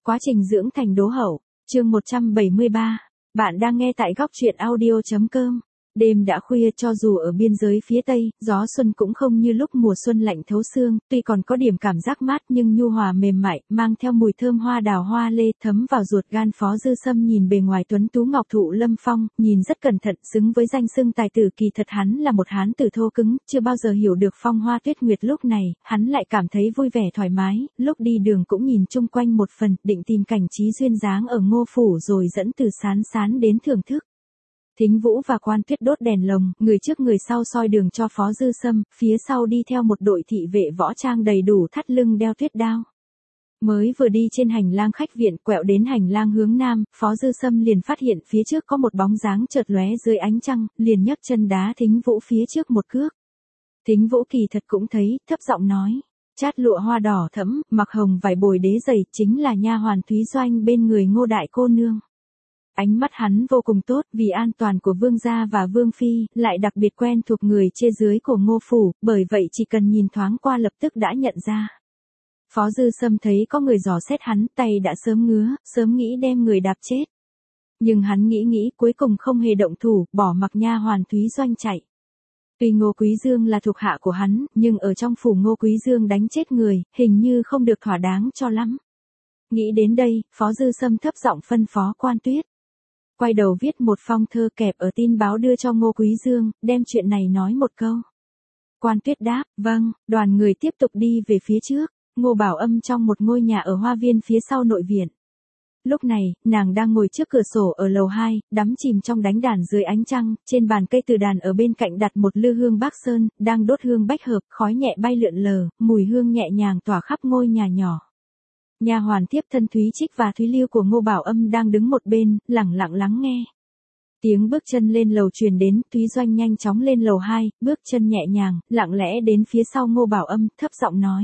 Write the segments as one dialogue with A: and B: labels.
A: Quá trình dưỡng thành đố hậu, chương 173. Bạn đang nghe tại góc truyện audio.com. Đêm đã khuya, cho dù ở biên giới phía Tây, gió xuân cũng không như lúc mùa xuân lạnh thấu xương, tuy còn có điểm cảm giác mát nhưng nhu hòa mềm mại, mang theo mùi thơm hoa đào hoa lê thấm vào ruột gan. Phó Dư Sâm nhìn bề ngoài tuấn tú ngọc thụ lâm phong, nhìn rất cẩn thận, xứng với danh xưng tài tử. Kỳ thật hắn là một hán tử thô cứng, chưa bao giờ hiểu được phong hoa tuyết nguyệt. Lúc này, hắn lại cảm thấy vui vẻ thoải mái, lúc đi đường cũng nhìn chung quanh một phần, định tìm cảnh trí duyên dáng ở Ngô phủ rồi dẫn Từ Sán Sán đến thưởng thức. Thính Vũ và Quan Tuyết đốt đèn lồng, người trước người sau soi đường cho Phó Dư Sâm, phía sau đi theo một đội thị vệ võ trang đầy đủ, thắt lưng đeo tuyết đao. Mới vừa đi trên hành lang khách viện, quẹo đến hành lang hướng nam, Phó Dư Sâm liền phát hiện phía trước có một bóng dáng chợt lóe dưới ánh trăng, liền nhấc chân đá Thính Vũ phía trước một cước. Thính Vũ kỳ thật cũng thấy, thấp giọng nói: "Chát lụa hoa đỏ thẫm, mặc hồng vải bồi đế dày, chính là nha hoàn Thúy Doanh bên người Ngô đại cô nương." Ánh mắt hắn vô cùng tốt, vì an toàn của vương gia và vương phi, lại đặc biệt quen thuộc người trên dưới của Ngô phủ, bởi vậy chỉ cần nhìn thoáng qua lập tức đã nhận ra. Phó Dư Sâm thấy có người dò xét hắn, tay đã sớm ngứa, sớm nghĩ đem người đạp chết. Nhưng hắn nghĩ cuối cùng không hề động thủ, bỏ mặc nha hoàn Thúy Doanh chạy. Tuy Ngô Quý Dương là thuộc hạ của hắn, nhưng ở trong phủ Ngô Quý Dương đánh chết người, hình như không được thỏa đáng cho lắm. Nghĩ đến đây, Phó Dư Sâm thấp giọng phân phó Quan Tuyết: "Quay đầu viết một phong thơ kẹp ở tin báo đưa cho Ngô Quý Dương, đem chuyện này nói một câu." Quan Tuyết đáp: "Vâng." Đoàn người tiếp tục đi về phía trước. Ngô Bảo Âm trong một ngôi nhà ở hoa viên phía sau nội viện. Lúc này, nàng đang ngồi trước cửa sổ ở lầu 2, đắm chìm trong đánh đàn dưới ánh trăng. Trên bàn cây từ đàn ở bên cạnh đặt một lư hương Bắc Sơn, đang đốt hương bách hợp, khói nhẹ bay lượn lờ, mùi hương nhẹ nhàng tỏa khắp ngôi nhà nhỏ. Nha hoàn tiếp thân Thúy Trích và Thúy Lưu của Ngô Bảo Âm đang đứng một bên, lẳng lặng lắng nghe. Tiếng bước chân lên lầu truyền đến, Thúy Doanh nhanh chóng lên lầu 2, bước chân nhẹ nhàng, lặng lẽ đến phía sau Ngô Bảo Âm, thấp giọng nói: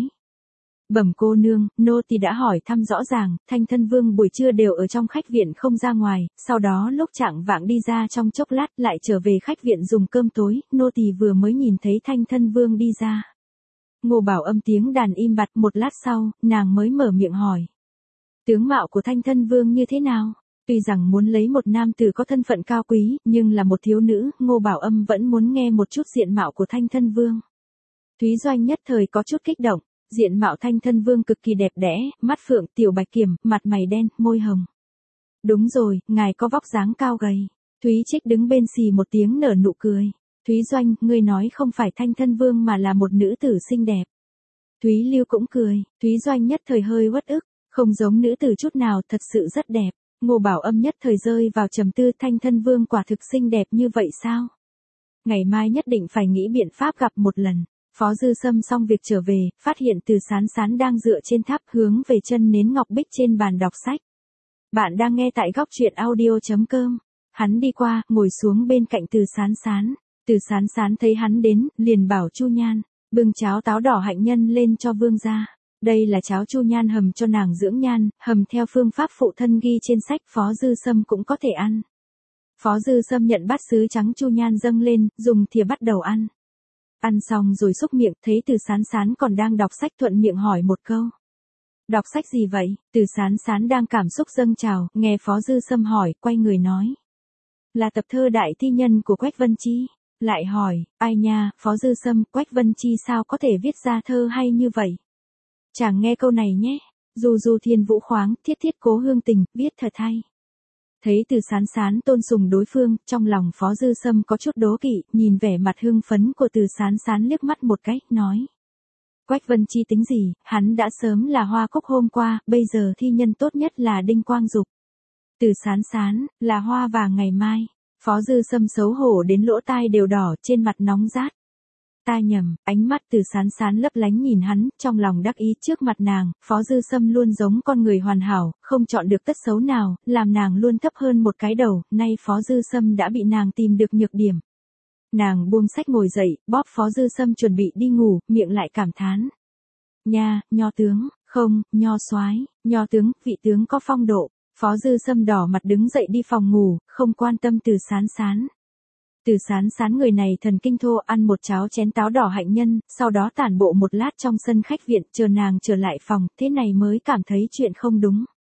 A: "Bẩm cô nương, nô tỳ đã hỏi thăm rõ ràng, Thanh Thân Vương buổi trưa đều ở trong khách viện không ra ngoài, sau đó lúc chạng vạng đi ra trong chốc lát lại trở về khách viện dùng cơm tối, nô tỳ vừa mới nhìn thấy Thanh Thân Vương đi ra." Ngô Bảo Âm tiếng đàn im bặt, một lát sau, nàng mới mở miệng hỏi: "Tướng mạo của Thanh Thân Vương như thế nào?" Tuy rằng muốn lấy một nam tử có thân phận cao quý, nhưng là một thiếu nữ, Ngô Bảo Âm vẫn muốn nghe một chút diện mạo của Thanh Thân Vương. Thúy Doanh nhất thời có chút kích động. Diện mạo Thanh Thân Vương cực kỳ đẹp đẽ, mắt phượng, tiểu bạch kiểm, mặt mày đen, môi hồng. "Đúng rồi, ngài có vóc dáng cao gầy." Thúy Trích đứng bên xì một tiếng nở nụ cười. "Thúy Doanh, ngươi nói không phải Thanh Thân Vương mà là một nữ tử xinh đẹp." Thúy Lưu cũng cười. Thúy Doanh nhất thời hơi uất ức, không giống nữ tử chút nào, thật sự rất đẹp. Ngô Bảo Âm nhất thời rơi vào trầm tư, Thanh Thân Vương quả thực xinh đẹp như vậy sao? Ngày mai nhất định phải nghĩ biện pháp gặp một lần. Phó Dư Sâm xong việc trở về, phát hiện Từ Sán Sán đang dựa trên tháp hướng về chân nến ngọc bích trên bàn đọc sách. Bạn đang nghe tại góc truyện audio.com. Hắn đi qua, ngồi xuống bên cạnh Từ Sán Sán. Từ Sán Sán thấy hắn đến, liền bảo Chu Nhan: "Bưng cháo táo đỏ hạnh nhân lên cho vương gia." Đây là cháo Chu Nhan hầm cho nàng dưỡng nhan, hầm theo phương pháp phụ thân ghi trên sách, Phó Dư Sâm cũng có thể ăn. Phó Dư Sâm nhận bát sứ trắng Chu Nhan dâng lên, dùng thìa bắt đầu ăn. Ăn xong rồi xúc miệng, thấy Từ Sán Sán còn đang đọc sách, thuận miệng hỏi một câu: "Đọc sách gì vậy?" Từ Sán Sán đang cảm xúc dâng trào, nghe Phó Dư Sâm hỏi, quay người nói: "Là tập thơ Đại Thi Nhân của Quách Vân Chi." Lại hỏi: "Ai nha, Phó Dư Sâm, Quách Vân Chi sao có thể viết ra thơ hay như vậy? Chàng nghe câu này nhé: dù dù thiên vũ khoáng, thiết thiết cố hương tình, viết thật hay." Thấy Từ Sán Sán tôn sùng đối phương, trong lòng Phó Dư Sâm có chút đố kỵ, nhìn vẻ mặt hưng phấn của Từ Sán Sán liếc mắt một cái, nói: "Quách Vân Chi tính gì, hắn đã sớm là hoa cúc hôm qua, bây giờ thi nhân tốt nhất là Đinh Quang Dục. Từ Sán Sán, là hoa vàng ngày mai." Phó Dư Sâm xấu hổ đến lỗ tai đều đỏ, trên mặt nóng rát. Ta nhầm, ánh mắt Từ Sán Sán lấp lánh nhìn hắn, trong lòng đắc ý. Trước mặt nàng, Phó Dư Sâm luôn giống con người hoàn hảo, không chọn được tất xấu nào, làm nàng luôn thấp hơn một cái đầu, nay Phó Dư Sâm đã bị nàng tìm được nhược điểm. Nàng buông sách ngồi dậy, bóp Phó Dư Sâm chuẩn bị đi ngủ, miệng lại cảm thán: "Nha, nho tướng, không, nho soái, nho tướng, vị tướng có phong độ." Phó Dư Sâm đỏ mặt đứng dậy đi phòng ngủ, không quan tâm Từ Sán Sán. Từ Sán Sán người này thần kinh thô, ăn một cháo chén táo đỏ hạnh nhân, sau đó tản bộ một lát trong sân khách viện, chờ nàng trở lại phòng, thế này mới cảm thấy chuyện không đúng.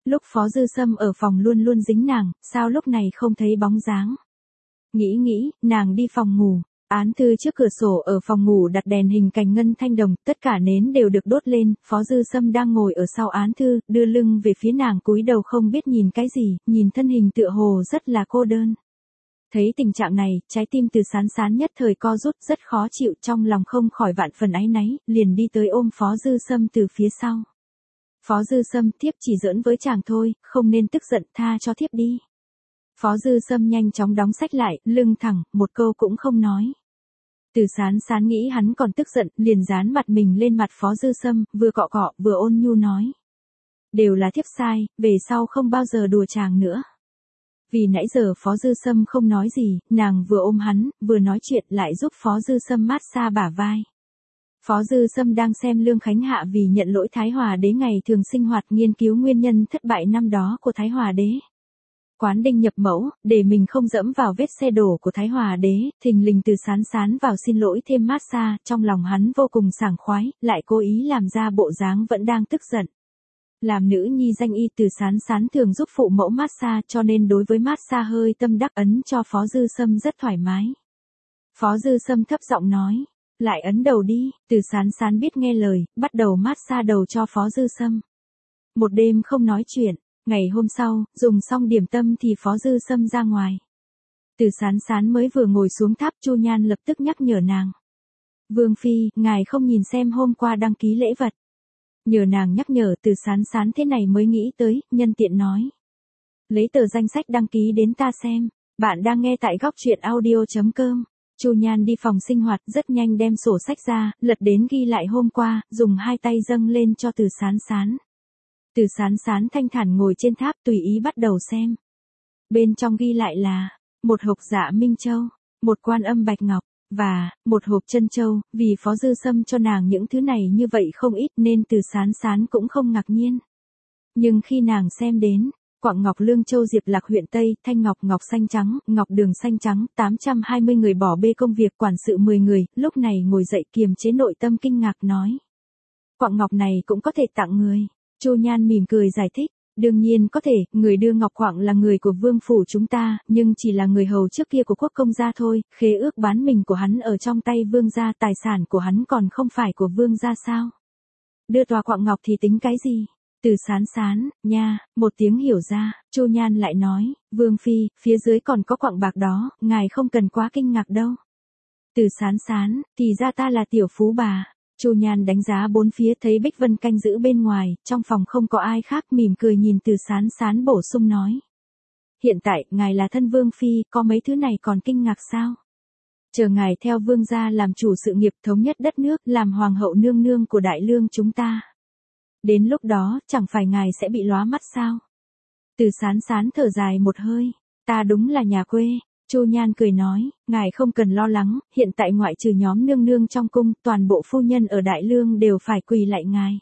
A: Lúc Phó Dư Sâm ở phòng luôn luôn dính nàng, sao lúc này không thấy bóng dáng. Nghĩ, nàng đi phòng ngủ. Án thư trước cửa sổ ở phòng ngủ đặt đèn hình cành ngân thanh đồng, tất cả nến đều được đốt lên, Phó Dư Sâm đang ngồi ở sau án thư, đưa lưng về phía nàng cúi đầu không biết nhìn cái gì, nhìn thân hình tựa hồ rất là cô đơn. Thấy tình trạng này, trái tim Từ Sán Sán nhất thời co rút rất khó chịu, trong lòng không khỏi vạn phần áy náy, liền đi tới ôm Phó Dư Sâm từ phía sau. Phó Dư Sâm, thiếp chỉ giỡn với chàng thôi, không nên tức giận, tha cho thiếp đi. Phó Dư Sâm nhanh chóng đóng sách lại, lưng thẳng, một câu cũng không nói. Từ Sán Sán nghĩ hắn còn tức giận, liền dán mặt mình lên mặt Phó Dư Sâm, vừa cọ cọ, vừa ôn nhu nói. Đều là thiếp sai, về sau không bao giờ đùa chàng nữa. Vì nãy giờ Phó Dư Sâm không nói gì, nàng vừa ôm hắn, vừa nói chuyện lại giúp Phó Dư Sâm mát xa bả vai. Phó Dư Sâm đang xem Lương Khánh Hạ vì nhận lỗi Thái Hòa Đế ngày thường sinh hoạt nghiên cứu nguyên nhân thất bại năm đó của Thái Hòa Đế. Quán đinh nhập mẫu, để mình không dẫm vào vết xe đổ của Thái Hòa Đế, thình lình Từ Sán Sán vào xin lỗi thêm mát xa, trong lòng hắn vô cùng sảng khoái, lại cố ý làm ra bộ dáng vẫn đang tức giận. Làm nữ nhi danh y, Từ Sán Sán thường giúp phụ mẫu mát xa, cho nên đối với mát xa hơi tâm đắc ấn cho Phó Dư Sâm rất thoải mái. Phó Dư Sâm thấp giọng nói, lại ấn đầu đi. Từ Sán Sán biết nghe lời, bắt đầu mát xa đầu cho Phó Dư Sâm. Một đêm không nói chuyện, ngày hôm sau, dùng xong điểm tâm thì Phó Dư Sâm ra ngoài. Từ Sán Sán mới vừa ngồi xuống tháp, Chu Nhan lập tức nhắc nhở nàng. Vương Phi, ngài không nhìn xem hôm qua đăng ký lễ vật. Nhờ nàng nhắc nhở, Từ Sán Sán thế này mới nghĩ tới, nhân tiện nói. Lấy tờ danh sách đăng ký đến ta xem. Bạn đang nghe tại góc truyện audio.com. Chu Nhan đi phòng sinh hoạt, rất nhanh đem sổ sách ra, lật đến ghi lại hôm qua, dùng hai tay dâng lên cho Từ Sán Sán. Từ Sán Sán thanh thản ngồi trên tháp tùy ý bắt đầu xem. Bên trong ghi lại là, một hộp dạ minh châu, một quan âm bạch ngọc, và một hộp chân châu. Vì Phó Dư Sâm cho nàng những thứ này như vậy không ít nên Từ Sán Sán cũng không ngạc nhiên. Nhưng khi nàng xem đến, quặng ngọc Lương Châu Diệp Lạc huyện Tây, thanh ngọc ngọc xanh trắng, ngọc đường xanh trắng, 820 người bỏ bê công việc, quản sự 10 người, lúc này ngồi dậy kiềm chế nội tâm kinh ngạc nói. Quặng ngọc này cũng có thể tặng người. Chu Nhan mỉm cười giải thích, đương nhiên có thể, người đưa ngọc quặng là người của vương phủ chúng ta, nhưng chỉ là người hầu trước kia của quốc công gia thôi, khế ước bán mình của hắn ở trong tay vương gia, tài sản của hắn còn không phải của vương gia sao? Đưa tòa quặng ngọc thì tính cái gì? Từ Sán Sán, nha, một tiếng hiểu ra, Chu Nhan lại nói, Vương Phi, phía dưới còn có quặng bạc đó, ngài không cần quá kinh ngạc đâu. Từ Sán Sán, thì ra ta là tiểu phú bà. Chu Nhan đánh giá bốn phía thấy Bích Vân canh giữ bên ngoài, trong phòng không có ai khác, mỉm cười nhìn Từ Sán Sán bổ sung nói. Hiện tại, ngài là thân Vương Phi, có mấy thứ này còn kinh ngạc sao? Chờ ngài theo vương gia làm chủ sự nghiệp thống nhất đất nước, làm hoàng hậu nương nương của Đại Lương chúng ta. Đến lúc đó, chẳng phải ngài sẽ bị lóa mắt sao? Từ Sán Sán thở dài một hơi, ta đúng là nhà quê. Chu Nhan cười nói, ngài không cần lo lắng, hiện tại ngoại trừ nhóm nương nương trong cung, toàn bộ phu nhân ở Đại Lương đều phải quỳ lại ngài.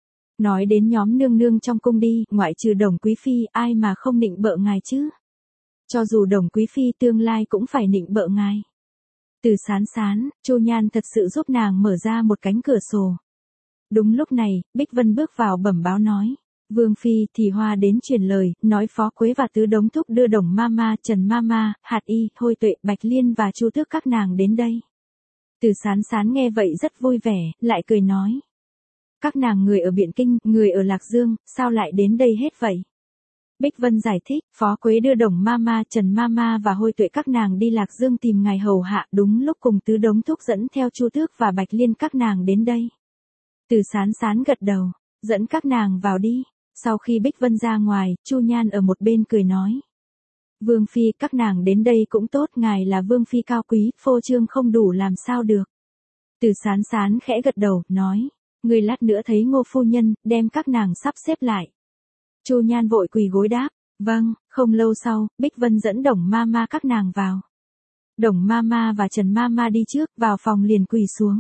A: Nói đến nhóm nương nương trong cung đi, ngoại trừ Đồng Quý Phi, ai mà không nịnh bợ ngài chứ? Cho dù Đồng Quý Phi tương lai cũng phải nịnh bợ ngài. Từ Sán Sán, Chu Nhan thật sự giúp nàng mở ra một cánh cửa sổ. Đúng lúc này, Bích Vân bước vào bẩm báo nói. Vương Phi, thì Hoa đến truyền lời, nói Phó Quế và Tứ Đống Thúc đưa Đồng Mama, Trần Mama, Hạt Y, Hôi Tuệ, Bạch Liên và Chu Tước các nàng đến đây. Từ Sán Sán nghe vậy rất vui vẻ, lại cười nói. Các nàng người ở Biện Kinh, người ở Lạc Dương, sao lại đến đây hết vậy? Bích Vân giải thích, Phó Quế đưa Đồng Mama, Trần Mama và Hôi Tuệ các nàng đi Lạc Dương tìm ngài hầu hạ, đúng lúc cùng Tứ Đống Thúc dẫn theo Chu Tước và Bạch Liên các nàng đến đây. Từ Sán Sán gật đầu, dẫn các nàng vào đi. Sau khi Bích Vân ra ngoài, Chu Nhan ở một bên cười nói. Vương Phi, các nàng đến đây cũng tốt, ngài là Vương Phi cao quý, phô trương không đủ làm sao được. Từ Sán Sán khẽ gật đầu, nói. Người lát nữa thấy Ngô phu nhân, đem các nàng sắp xếp lại. Chu Nhan vội quỳ gối đáp. Vâng, không lâu sau, Bích Vân dẫn Đồng Mama các nàng vào. Đồng Mama và Trần Mama đi trước, vào phòng liền quỳ xuống.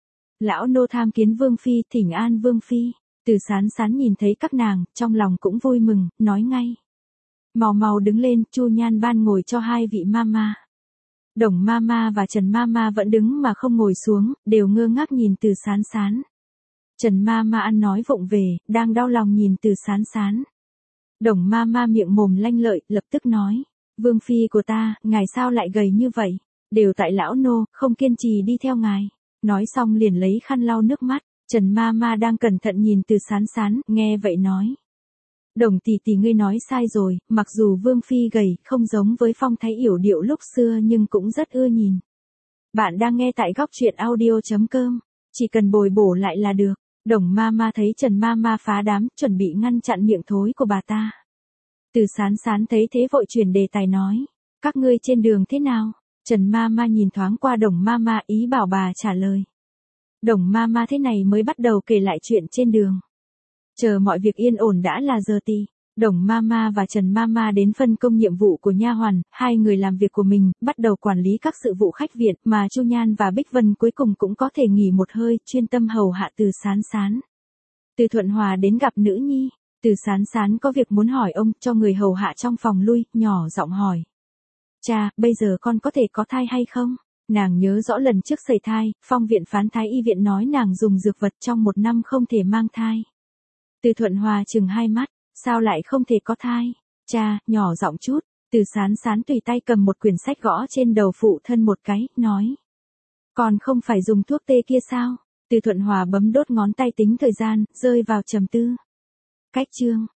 A: Lão nô tham kiến Vương Phi, thỉnh an Vương Phi. Từ Sán Sán nhìn thấy các nàng, trong lòng cũng vui mừng, nói ngay. Mau mau đứng lên, Chu Nhan ban ngồi cho hai vị Mama. Đồng Mama và Trần Mama vẫn đứng mà không ngồi xuống, đều ngơ ngác nhìn Từ Sán Sán. Trần Mama ăn nói vụng về, đang đau lòng nhìn Từ Sán Sán. Đồng ma ma miệng mồm lanh lợi, lập tức nói. Vương phi của ta, ngài sao lại gầy như vậy? Đều tại lão nô, không kiên trì đi theo ngài. Nói xong liền lấy khăn lau nước mắt. Trần ma ma đang cẩn thận nhìn Từ Sán Sán, nghe vậy nói. Đồng tỷ tỷ ngươi nói sai rồi, mặc dù Vương phi gầy, không giống với phong thái yểu điệu lúc xưa nhưng cũng rất ưa nhìn. Bạn đang nghe tại góc truyện audio.com. Chỉ cần bồi bổ lại là được. Đồng ma ma thấy Trần ma ma phá đám, chuẩn bị ngăn chặn miệng thối của bà ta. Từ Sán Sán thấy thế vội chuyển đề tài nói. Các ngươi trên đường thế nào? Trần ma ma nhìn thoáng qua đồng ma ma ý bảo bà trả lời. Đồng ma ma thế này mới bắt đầu kể lại chuyện trên đường. Chờ mọi việc yên ổn đã là giờ tí. Đồng ma ma và Trần ma ma đến phân công nhiệm vụ của nha hoàn, hai người làm việc của mình, bắt đầu quản lý các sự vụ khách viện, mà Chu Nhan và Bích Vân cuối cùng cũng có thể nghỉ một hơi, chuyên tâm hầu hạ Từ Sán Sán. Từ Thuận Hòa đến gặp nữ nhi, Từ Sán Sán có việc muốn hỏi ông, cho người hầu hạ trong phòng lui, nhỏ giọng hỏi. Cha, bây giờ con có thể có thai hay không? Nàng nhớ rõ lần trước sẩy thai, phong viện phán thái y viện nói nàng dùng dược vật trong 1 năm không thể mang thai. Từ Thuận Hòa chừng hai mắt, sao lại không thể có thai? Cha, nhỏ giọng chút, Từ Sán Sán tùy tay cầm một quyển sách gõ trên đầu phụ thân một cái, nói. Còn không phải dùng thuốc tê kia sao? Từ Thuận Hòa bấm đốt ngón tay tính thời gian, rơi vào trầm tư. Cách chương.